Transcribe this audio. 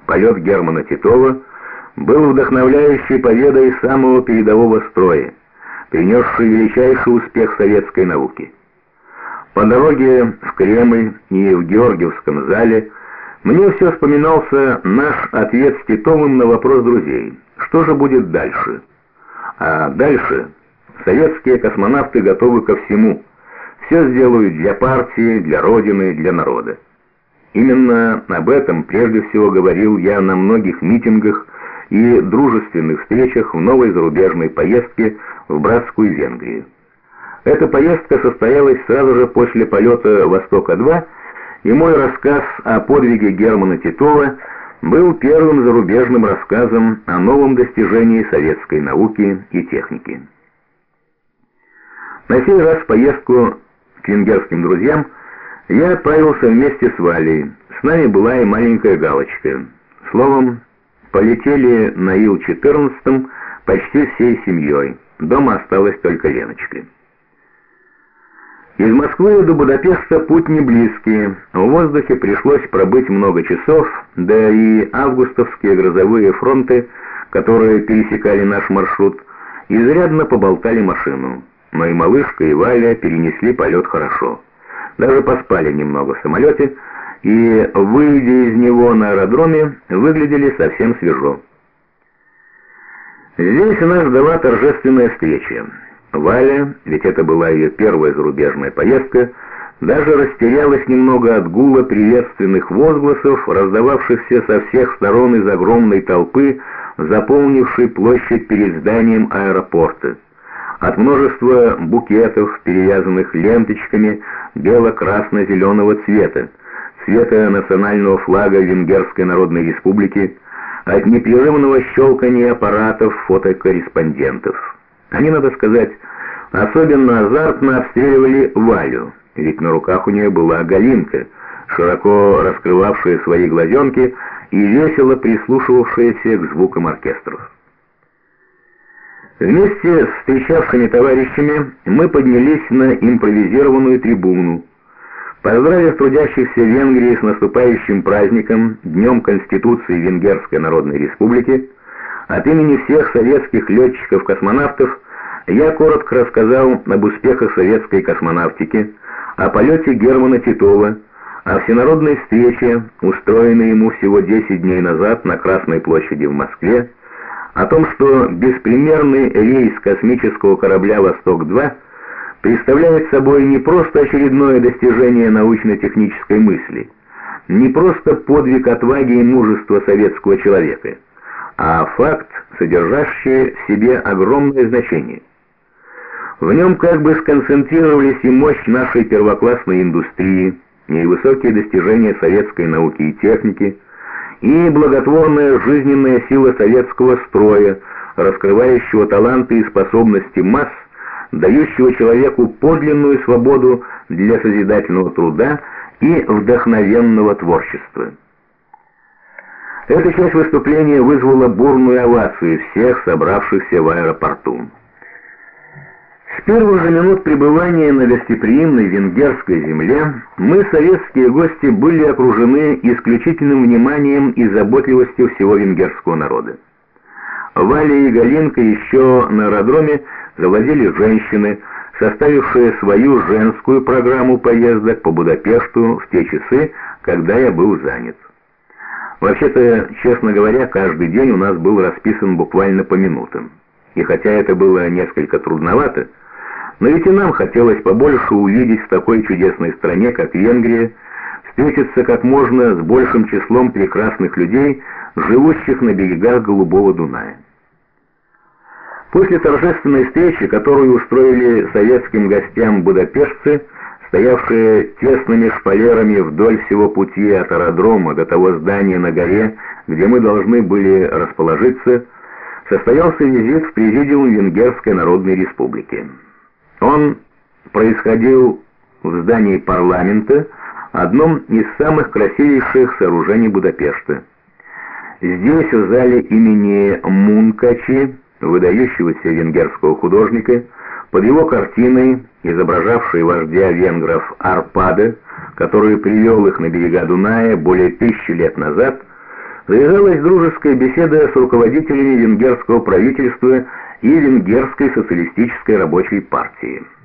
Полет Германа Титова был вдохновляющей победой самого передового строя, принесший величайший успех советской науки. По дороге в Кремль и в Георгиевском зале мне все вспоминался наш ответ с Титовым на вопрос друзей: что же будет дальше? А дальше советские космонавты готовы ко всему. Все сделают для партии, для Родины, для народа. Именно об этом прежде всего говорил я на многих митингах и дружественных встречах в новой зарубежной поездке в братскую Венгрию. Эта поездка состоялась сразу же после полета «Востока-2», и мой рассказ о подвиге Германа Титова был первым зарубежным рассказом о новом достижении советской науки и техники. На сей раз в поездку к венгерским друзьям я отправился вместе с Валей. С нами была и маленькая Галочка. Словом, полетели на Ил-14 почти всей семьей. Дома осталась только Леночка. Из Москвы до Будапешта путь не близкий. В воздухе пришлось пробыть много часов, да и августовские грозовые фронты, которые пересекали наш маршрут, изрядно поболтали машину. Но и малышка, и Валя перенесли полет хорошо. Даже поспали немного в самолете, и, выйдя из него на аэродроме, выглядели совсем свежо. Здесь нас ждала торжественная встреча. Валя, ведь это была ее первая зарубежная поездка, даже растерялась немного от гула приветственных возгласов, раздававшихся со всех сторон из огромной толпы, заполнившей площадь перед зданием аэропорта, от множества букетов, перевязанных ленточками бело-красно-зеленого цвета, цвета национального флага Венгерской Народной Республики, от непрерывного щелкания аппаратов фотокорреспондентов. Они, надо сказать, особенно азартно обстреливали Валю, ведь на руках у нее была Галинка, широко раскрывавшая свои глазенки и весело прислушивавшаяся к звукам оркестров. Вместе с встречавшими товарищами мы поднялись на импровизированную трибуну. Поздравив трудящихся в Венгрии с наступающим праздником, Днем Конституции Венгерской Народной Республики, от имени всех советских летчиков-космонавтов я коротко рассказал об успехах советской космонавтики, о полете Германа Титова, о всенародной встрече, устроенной ему всего 10 дней назад на Красной площади в Москве, о том, что беспримерный рейс космического корабля «Восток-2» представляет собой не просто очередное достижение научно-технической мысли, не просто подвиг отваги и мужества советского человека, а факт, содержащий в себе огромное значение. В нем как бы сконцентрировались и мощь нашей первоклассной индустрии, и высокие достижения советской науки и техники, и благотворная жизненная сила советского строя, раскрывающего таланты и способности масс, дающего человеку подлинную свободу для созидательного труда и вдохновенного творчества. Эта часть выступления вызвала бурную овацию всех собравшихся в аэропорту. С первых же минут пребывания на гостеприимной венгерской земле мы, советские гости, были окружены исключительным вниманием и заботливостью всего венгерского народа. Валя и Галинка еще на аэродроме завозили женщины, составившие свою женскую программу поездок по Будапешту в те часы, когда я был занят. Вообще-то, честно говоря, каждый день у нас был расписан буквально по минутам. И хотя это было несколько трудновато, но ведь и нам хотелось побольше увидеть в такой чудесной стране, как Венгрия, встретиться как можно с большим числом прекрасных людей, живущих на берегах Голубого Дуная. После торжественной встречи, которую устроили советским гостям будапештцы, стоявшие тесными шпалерами вдоль всего пути от аэродрома до того здания на горе, где мы должны были расположиться, состоялся визит в Президиум Венгерской Народной Республики. Он происходил в здании парламента, одном из самых красивейших сооружений Будапешта. Здесь, в зале имени Мункачи, выдающегося венгерского художника, под его картиной, изображавшей вождя венгров Арпада, который привел их на берега Дуная более 1000 лет назад, завязалась дружеская беседа с руководителями венгерского правительства и Венгерской социалистической рабочей партии.